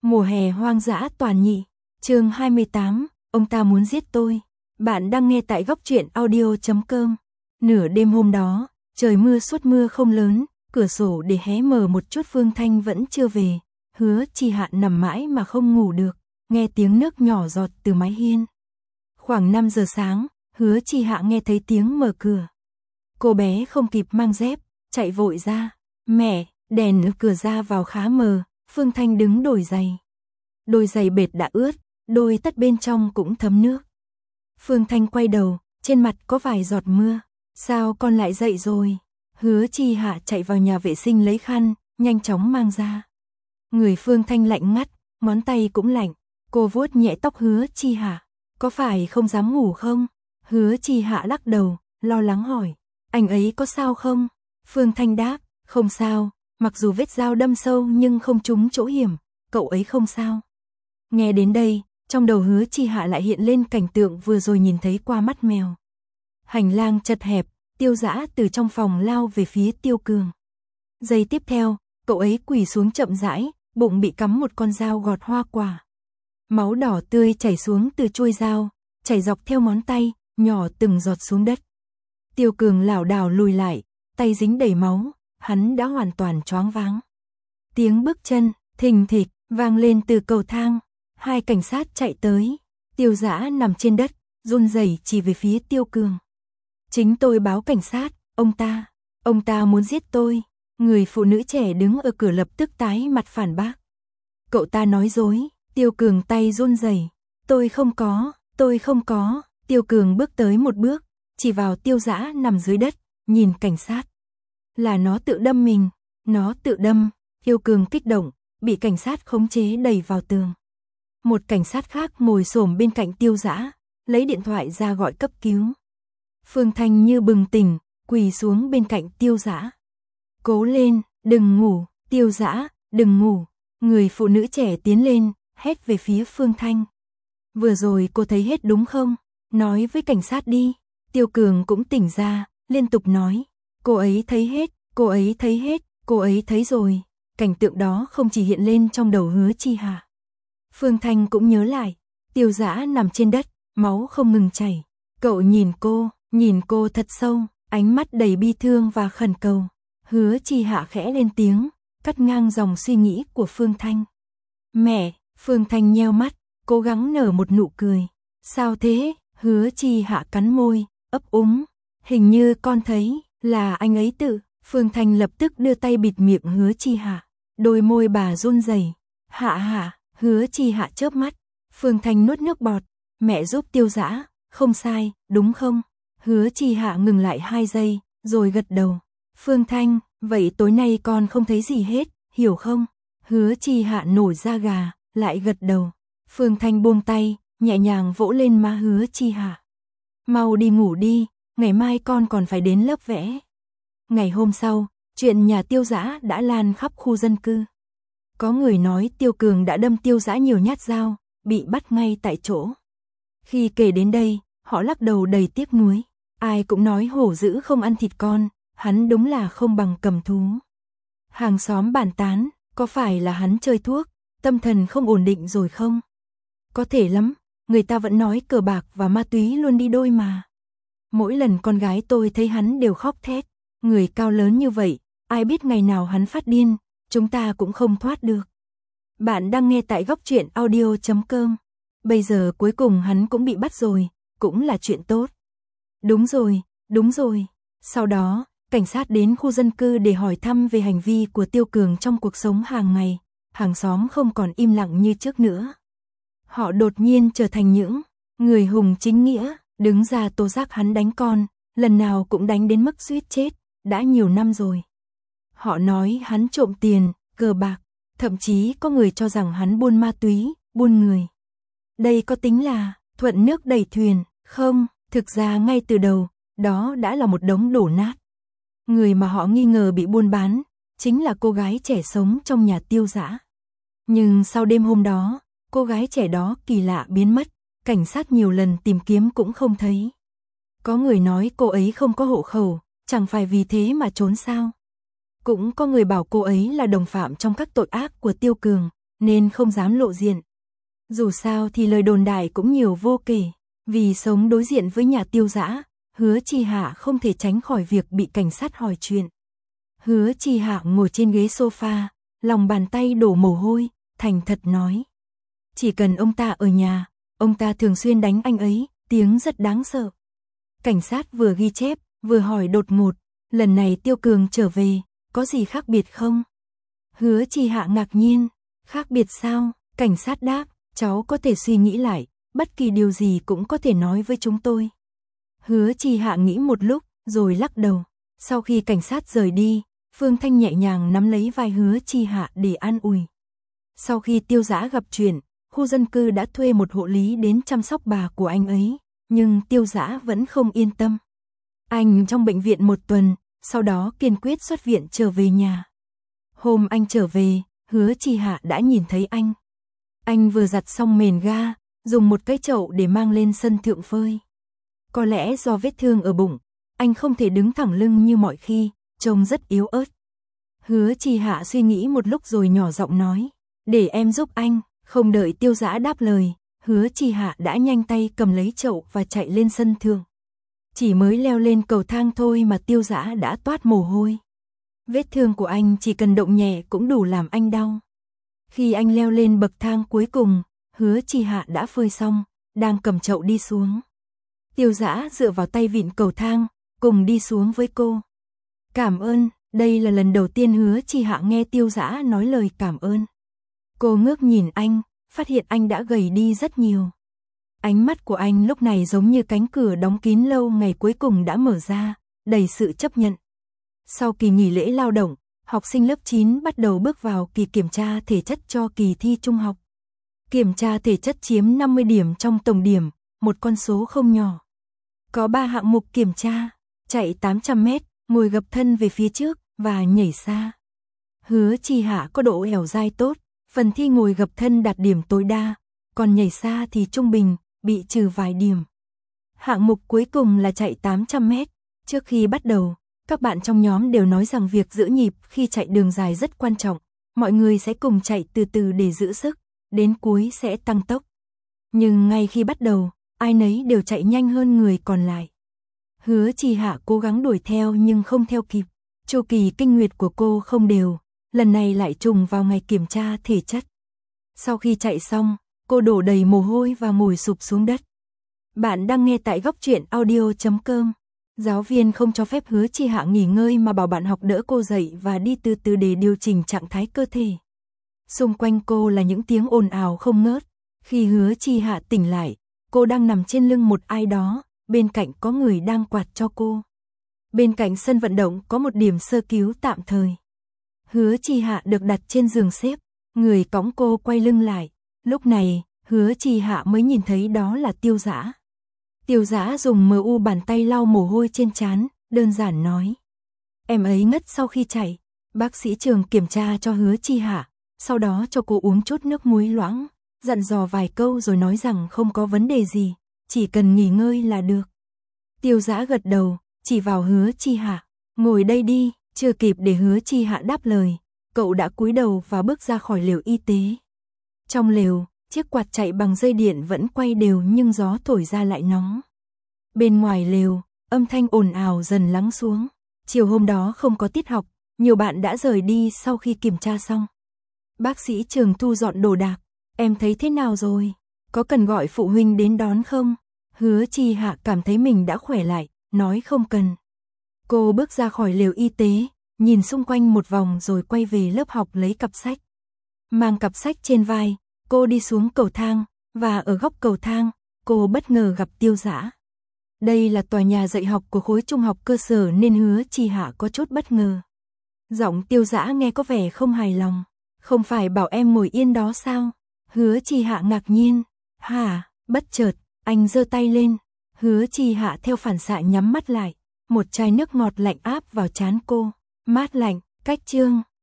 Mùa hè hoang dã toàn nhị, chương 28, ông ta muốn giết tôi. Bạn đang nghe tại góc truyện audio.com. Nửa đêm hôm đó, trời mưa suốt mưa không lớn, cửa sổ để hé mở một chút. Phương Thanh vẫn chưa về, Hứa Chi Hạ nằm mãi mà không ngủ được, nghe tiếng nước nhỏ giọt từ mái hiên. Khoảng 5 giờ sáng, Hứa Chi Hạ nghe thấy tiếng mở cửa. Cô bé không kịp mang dép, chạy vội ra. Mẹ, đèn ở cửa ra vào khá mờ. Phương Thanh đứng đổi giày. Đôi giày bệt đã ướt, đôi tất bên trong cũng thấm nước. Phương Thanh quay đầu, trên mặt có vài giọt mưa. Sao con lại dậy rồi? Hứa Chi Hạ chạy vào nhà vệ sinh lấy khăn, nhanh chóng mang ra. Người Phương Thanh lạnh ngắt, ngón tay cũng lạnh. Cô vuốt nhẹ tóc Hứa Chi Hạ. Có phải không dám ngủ không? Hứa Chi Hạ lắc đầu, lo lắng hỏi. Anh ấy có sao không? Phương Thanh đáp, không sao. Mặc dù vết dao đâm sâu nhưng không trúng chỗ hiểm, cậu ấy không sao. Nghe đến đây, trong đầu Hứa Chi Hạ lại hiện lên cảnh tượng vừa rồi nhìn thấy qua mắt mèo. Hành lang chật hẹp, Tiêu Dã từ trong phòng lao về phía Tiêu Cường. Giây tiếp theo, cậu ấy quỳ xuống chậm rãi, bụng bị cắm một con dao gọt hoa quả. Máu đỏ tươi chảy xuống từ chuôi dao, chảy dọc theo ngón tay, nhỏ từng giọt xuống đất. Tiêu Cường lảo đảo lùi lại, tay dính đầy máu. Hắn đã hoàn toàn choáng váng. Tiếng bước chân, thình thịch, vang lên từ cầu thang. Hai cảnh sát chạy tới. Tiêu Dã nằm trên đất, run rẩy chỉ về phía Tiêu Cường. Chính tôi báo cảnh sát, ông ta muốn giết tôi. Người phụ nữ trẻ đứng ở cửa lập tức tái mặt phản bác. Cậu ta nói dối. Tiêu Cường tay run rẩy. Tôi không có. Tiêu Cường bước tới một bước, chỉ vào Tiêu Dã nằm dưới đất, nhìn cảnh sát. Là nó tự đâm mình, nó tự đâm. Tiêu Cường kích động, bị cảnh sát khống chế đẩy vào tường. Một cảnh sát khác ngồi xổm bên cạnh Tiêu Dã, lấy điện thoại ra gọi cấp cứu. Phương Thanh như bừng tỉnh, quỳ xuống bên cạnh Tiêu Dã. Cố lên, đừng ngủ, Tiêu Dã, đừng ngủ. Người phụ nữ trẻ tiến lên, hét về phía Phương Thanh. Vừa rồi cô thấy hết đúng không? Nói với cảnh sát đi. Tiêu Cường cũng tỉnh ra, liên tục nói. Cô ấy thấy hết, cô ấy thấy rồi. Cảnh tượng đó không chỉ hiện lên trong đầu Hứa Chi Hạ. Phương Thanh cũng nhớ lại, Tiêu Dã nằm trên đất, máu không ngừng chảy. Cậu nhìn cô thật sâu, ánh mắt đầy bi thương và khẩn cầu. Hứa Chi Hạ khẽ lên tiếng, cắt ngang dòng suy nghĩ của Phương Thanh. Mẹ, Phương Thanh nheo mắt, cố gắng nở một nụ cười. Sao thế? Hứa Chi Hạ cắn môi, ấp úng. Hình như con thấy là anh ấy tự. Phương Thanh lập tức đưa tay bịt miệng Hứa Chi Hạ. Đôi môi bà run rẩy. Hạ, Hứa Chi Hạ chớp mắt. Phương Thanh nuốt nước bọt. Mẹ giúp Tiêu Dã, không sai, đúng không? Hứa Chi Hạ ngừng lại 2 giây, rồi gật đầu. Phương Thanh, vậy tối nay con không thấy gì hết, hiểu không? Hứa Chi Hạ nổi da gà, lại gật đầu. Phương Thanh buông tay, nhẹ nhàng vỗ lên má Hứa Chi Hạ. Mau đi ngủ đi, ngày mai con còn phải đến lớp vẽ. Ngày hôm sau, chuyện nhà Tiêu Dã đã lan khắp khu dân cư. Có người nói Tiêu Cường đã đâm Tiêu Dã nhiều nhát dao, bị bắt ngay tại chỗ. Khi kể đến đây, họ lắc đầu đầy tiếc nuối. Ai cũng nói hổ dữ không ăn thịt con, hắn đúng là không bằng cầm thú. Hàng xóm bàn tán, có phải là hắn chơi thuốc, tâm thần không ổn định rồi không? Có thể lắm, người ta vẫn nói cờ bạc và ma túy luôn đi đôi mà. Mỗi lần con gái tôi thấy hắn đều khóc thét. Người cao lớn như vậy, ai biết ngày nào hắn phát điên, chúng ta cũng không thoát được. Bạn đang nghe tại góc truyện audio.com. Bây giờ cuối cùng hắn cũng bị bắt rồi, cũng là chuyện tốt. Đúng rồi. Sau đó, cảnh sát đến khu dân cư để hỏi thăm về hành vi của Tiêu Cường trong cuộc sống hàng ngày. Hàng xóm không còn im lặng như trước nữa. Họ đột nhiên trở thành những người hùng chính nghĩa, đứng ra tố giác hắn đánh con, lần nào cũng đánh đến mức suýt chết, đã nhiều năm rồi. Họ nói hắn trộm tiền, cờ bạc, thậm chí có người cho rằng hắn buôn ma túy, buôn người. Đây có tính là thuận nước đẩy thuyền, không, thực ra ngay từ đầu, đó đã là một đống đổ nát. Người mà họ nghi ngờ bị buôn bán, chính là cô gái trẻ sống trong nhà Tiêu Dã. Nhưng sau đêm hôm đó, cô gái trẻ đó kỳ lạ biến mất, cảnh sát nhiều lần tìm kiếm cũng không thấy. Có người nói cô ấy không có hộ khẩu, chẳng phải vì thế mà trốn sao. Cũng có người bảo cô ấy là đồng phạm trong các tội ác của Tiêu Cường, nên không dám lộ diện. Dù sao thì lời đồn đại cũng nhiều vô kể, vì sống đối diện với nhà Tiêu Dã, Hứa Chi Hạ không thể tránh khỏi việc bị cảnh sát hỏi chuyện. Hứa Chi Hạ ngồi trên ghế sofa, lòng bàn tay đổ mồ hôi, thành thật nói. Chỉ cần ông ta ở nhà, ông ta thường xuyên đánh anh ấy, tiếng rất đáng sợ. Cảnh sát vừa ghi chép, vừa hỏi đột ngột, lần này Tiêu Cường trở về, có gì khác biệt không? Hứa Chi Hạ ngạc nhiên, khác biệt sao? Cảnh sát đáp, cháu có thể suy nghĩ lại, bất kỳ điều gì cũng có thể nói với chúng tôi. Hứa Chi Hạ nghĩ một lúc, rồi lắc đầu. Sau khi cảnh sát rời đi, Phương Thanh nhẹ nhàng nắm lấy vai Hứa Chi Hạ để an ủi. Sau khi Tiêu Dã gặp chuyện, khu dân cư đã thuê một hộ lý đến chăm sóc bà của anh ấy, nhưng Tiêu Dã vẫn không yên tâm. Anh trong bệnh viện một tuần, sau đó kiên quyết xuất viện trở về nhà. Hôm anh trở về, Hứa Chi Hạ đã nhìn thấy anh. Anh vừa giặt xong mền ga, dùng một cái chậu để mang lên sân thượng phơi. Có lẽ do vết thương ở bụng, anh không thể đứng thẳng lưng như mọi khi, trông rất yếu ớt. Hứa Chi Hạ suy nghĩ một lúc rồi nhỏ giọng nói, để em giúp anh. Không đợi Tiêu Dã đáp lời, Hứa Chi Hạ đã nhanh tay cầm lấy chậu và chạy lên sân thượng. Chỉ mới leo lên cầu thang thôi mà Tiêu Dã đã toát mồ hôi. Vết thương của anh chỉ cần động nhẹ cũng đủ làm anh đau. Khi anh leo lên bậc thang cuối cùng, Hứa Chi Hạ đã phơi xong, đang cầm chậu đi xuống. Tiêu Dã dựa vào tay vịn cầu thang, cùng đi xuống với cô. Cảm ơn, đây là lần đầu tiên Hứa Chi Hạ nghe Tiêu Dã nói lời cảm ơn. Cô ngước nhìn anh, phát hiện anh đã gầy đi rất nhiều. Ánh mắt của anh lúc này giống như cánh cửa đóng kín lâu ngày cuối cùng đã mở ra, đầy sự chấp nhận. Sau kỳ nghỉ lễ lao động, học sinh lớp 9 bắt đầu bước vào kỳ kiểm tra thể chất cho kỳ thi trung học. Kiểm tra thể chất chiếm 50 điểm trong tổng điểm, một con số không nhỏ. Có 3 hạng mục kiểm tra, chạy 800 mét, ngồi gập thân về phía trước và nhảy xa. Hứa Chi Hạ có độ ẻo dai tốt, phần thi ngồi gập thân đạt điểm tối đa, còn nhảy xa thì trung bình, bị trừ vài điểm. Hạng mục cuối cùng là chạy 800 mét. Trước khi bắt đầu, các bạn trong nhóm đều nói rằng việc giữ nhịp khi chạy đường dài rất quan trọng. Mọi người sẽ cùng chạy từ từ để giữ sức, đến cuối sẽ tăng tốc. Nhưng ngay khi bắt đầu, ai nấy đều chạy nhanh hơn người còn lại. Hứa Chi Hạ cố gắng đuổi theo nhưng không theo kịp. Chu kỳ kinh nguyệt của cô không đều, lần này lại trùng vào ngày kiểm tra thể chất. Sau khi chạy xong, cô đổ đầy mồ hôi và ngồi sụp xuống đất. Bạn đang nghe tại Góc Truyện Audio.com. Giáo viên không cho phép Hứa Chi Hạ nghỉ ngơi mà bảo bạn học đỡ cô dậy và đi từ từ để điều chỉnh trạng thái cơ thể. Xung quanh cô là những tiếng ồn ào không ngớt. Khi Hứa Chi Hạ tỉnh lại, cô đang nằm trên lưng một ai đó, bên cạnh có người đang quạt cho cô. Bên cạnh sân vận động có một điểm sơ cứu tạm thời. Hứa Chi Hạ được đặt trên giường xếp, người cõng cô quay lưng lại. Lúc này, Hứa Chi Hạ mới nhìn thấy đó là Tiêu Dã. Tiêu Dã dùng mu bàn tay lau mồ hôi trên trán, đơn giản nói. Em ấy ngất sau khi chạy. Bác sĩ Trường kiểm tra cho Hứa Chi Hạ, sau đó cho cô uống chút nước muối loãng, dặn dò vài câu rồi nói rằng không có vấn đề gì, chỉ cần nghỉ ngơi là được. Tiêu Dã gật đầu, chỉ vào Hứa Chi Hạ, ngồi đây đi. Chưa kịp để Hứa Chi Hạ đáp lời, cậu đã cúi đầu và bước ra khỏi lều y tế. Trong lều, chiếc quạt chạy bằng dây điện vẫn quay đều nhưng gió thổi ra lại nóng. Bên ngoài lều, âm thanh ồn ào dần lắng xuống. Chiều hôm đó không có tiết học, nhiều bạn đã rời đi sau khi kiểm tra xong. Bác sĩ Trường thu dọn đồ đạc. Em thấy thế nào rồi? Có cần gọi phụ huynh đến đón không? Hứa Chi Hạ cảm thấy mình đã khỏe lại, nói không cần. Cô bước ra khỏi lều y tế, nhìn xung quanh một vòng rồi quay về lớp học lấy cặp sách. Mang cặp sách trên vai, cô đi xuống cầu thang, và ở góc cầu thang, cô bất ngờ gặp Tiêu Dã. Đây là tòa nhà dạy học của khối trung học cơ sở nên Hứa Chi Hạ có chút bất ngờ. Giọng Tiêu Dã nghe có vẻ không hài lòng. Không phải bảo em ngồi yên đó sao? Hứa Chi Hạ ngạc nhiên. Hả? Bất chợt, anh giơ tay lên. Hứa Chi Hạ theo phản xạ nhắm mắt lại. Một chai nước ngọt lạnh áp vào trán cô. Mát lạnh, cách chương.